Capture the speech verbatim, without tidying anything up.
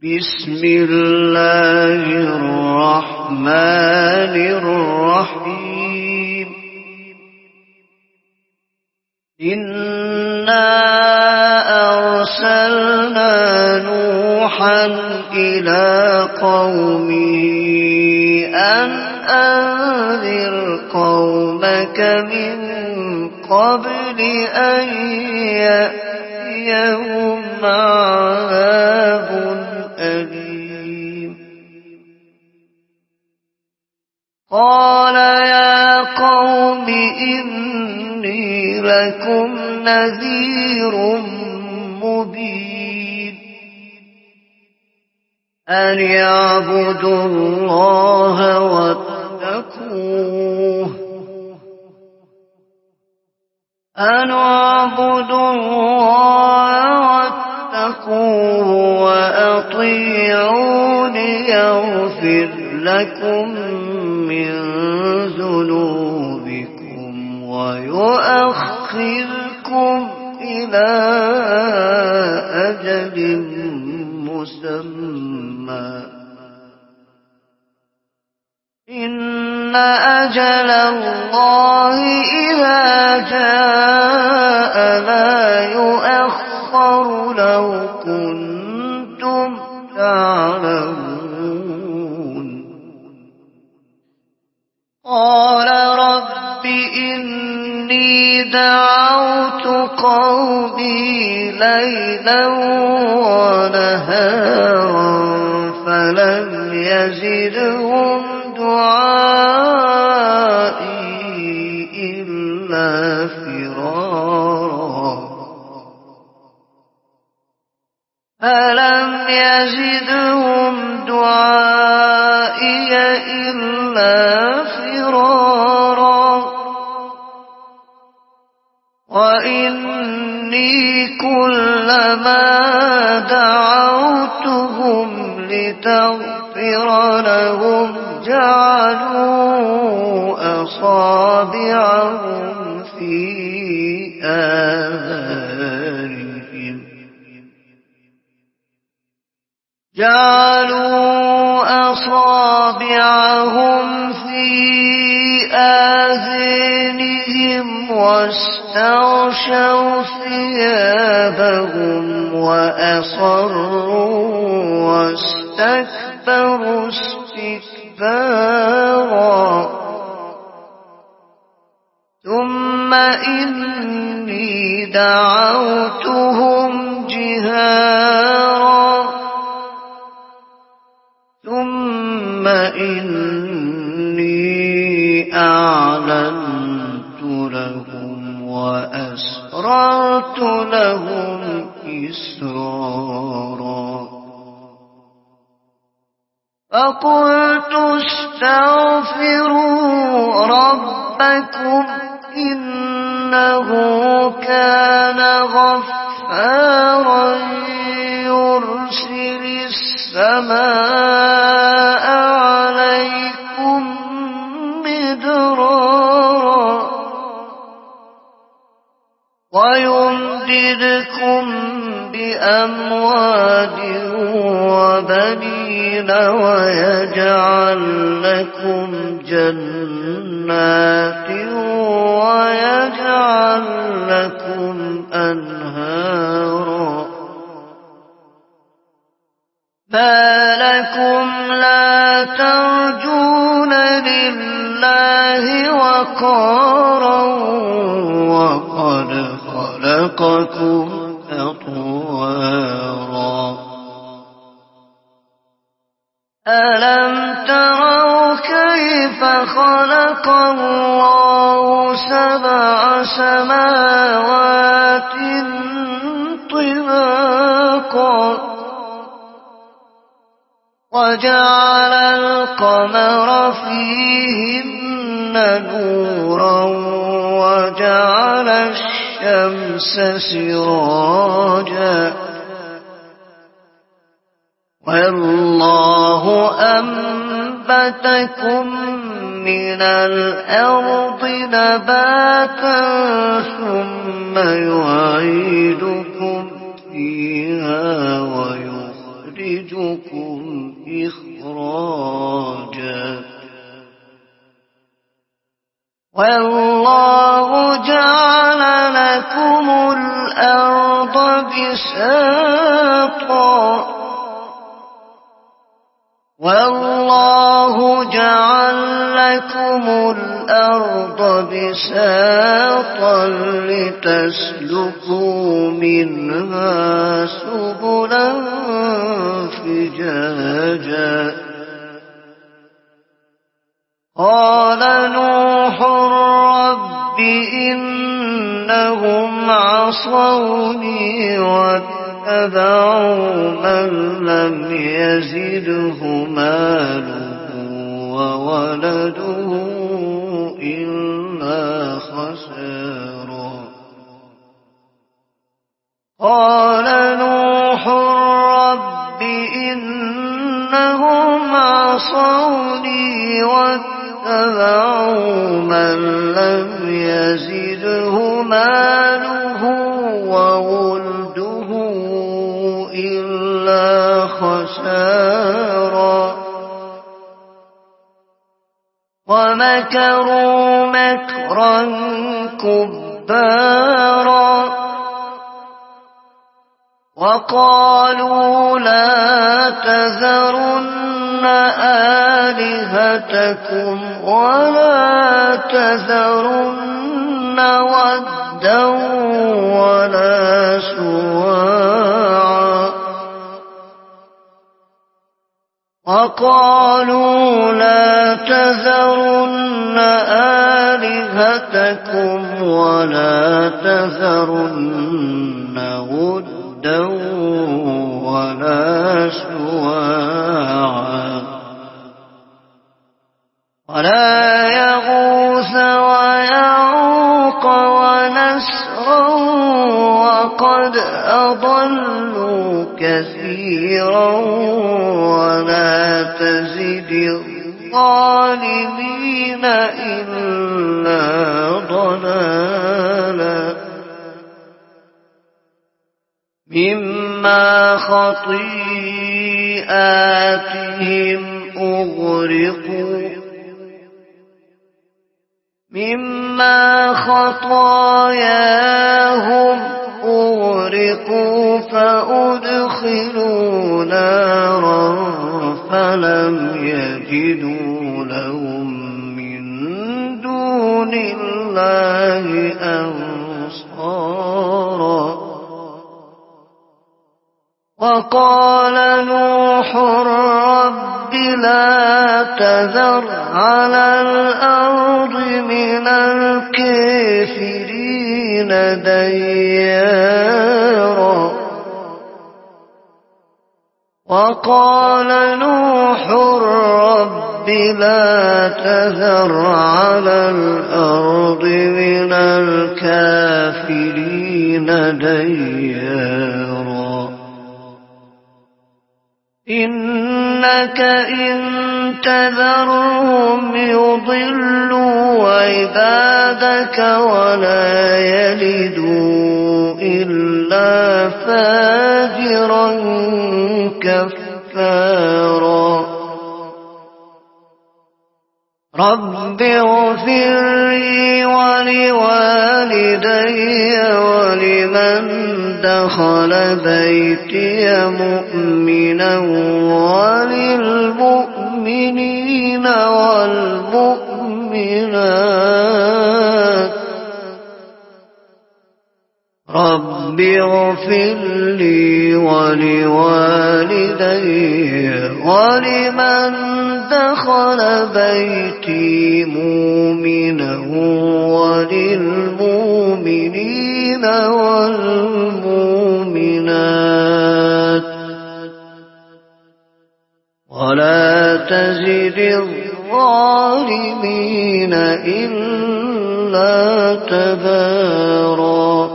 بسم الله الرحمن الرحيم إنا أرسلنا نوحا إلى قومه أن أنذر قومك من قبل أن يأتيهم عذاب أليم قال يا قوم إني لكم نذير مبين أن يعبدوا الله واتقوه أن اعبدوا الله واتقوه وأطيعون يغفر لكم من ذنوبكم ويؤخركم إلى أجل مسمى إن أجل الله إذا جاء لا يؤخر لو كنتم تعلمون قال رب إني دعوت قومي ليلا ونهارا فلم يزدهم دعائي إلا فرارا فلم يزدهم دعائي إلا فرارا وإني كلما دعوتهم لتغفر لهم جعلوا أصابعهم في آذانهم جعلوا أصابعهم في آذانهم واستغشوا ثيابهم وأصروا واستكبروا استكبارا ثم إني دعوتهم جهارا ثم إني أعلنت لهم وأسررت لهم إسرارا فقلت استغفروا ربكم إنه كان غفارا يرسل السماء عليكم مدرارا ويمددكم بأموال وبنين ويجعل لكم جنات ويجعل لكم أنهارا ما لكم لا ترجون لله وقارا وقد خلقكم أطوارا ألم تروا كيف خلق الله سبع سماوات طباقا وجعل القمر فيهن نورا وجعل الشمس سراجا والله أنبتكم من الأرض نباتا ثم يعيدكم فيها ويخرجكم يزدكم إخراجا والله جعل لكم الأرض بساطا والله جعل لكم الأرض بساطا لتسلكوا منها سبلا فجاجا قال نوح رب إنهم عصوني واتبعوا من لم يزده ماله وولده إلا خسارا قال نوح رب إنهم عصوني واتبعوا من لم يزده ماله وولده إلا خسارا ومكروا مكرا كبارا وقالوا لا تذرن آلهتكم ولا تذرن ودا ولا سواعا وقالوا لا تذرن آلهتكم ولا تذرن ودا ولا سواعا ولا يغوث ويعوق ونسرا وقد أضلوا كثيرا ولا تزد الظالمين إلا ضلالا مما خطيئاتهم أغرقوا مما خطاياهم أغرقوا فأدخلوا نارا فلم يجدوا لهم من دون الله أنصارا وقال نوح رب لا تذر على الأرض من الكافرين ديارا وقال نوح رب لا تذر على الأرض من الكافرين ديارا إنك إن تذرهم يضلوا عبادك ولا يلدوا إلا فاجرا كفارا رب اغفر لي ولوالدي ولمن دخل بيتي مؤمنا وللمؤمنين والمؤمنات رب اغفر لي ولوالدي ولمن دخل بيتي مؤمنا وللمؤمنين والمؤمنات ولا تزد الظالمين إلا تبارا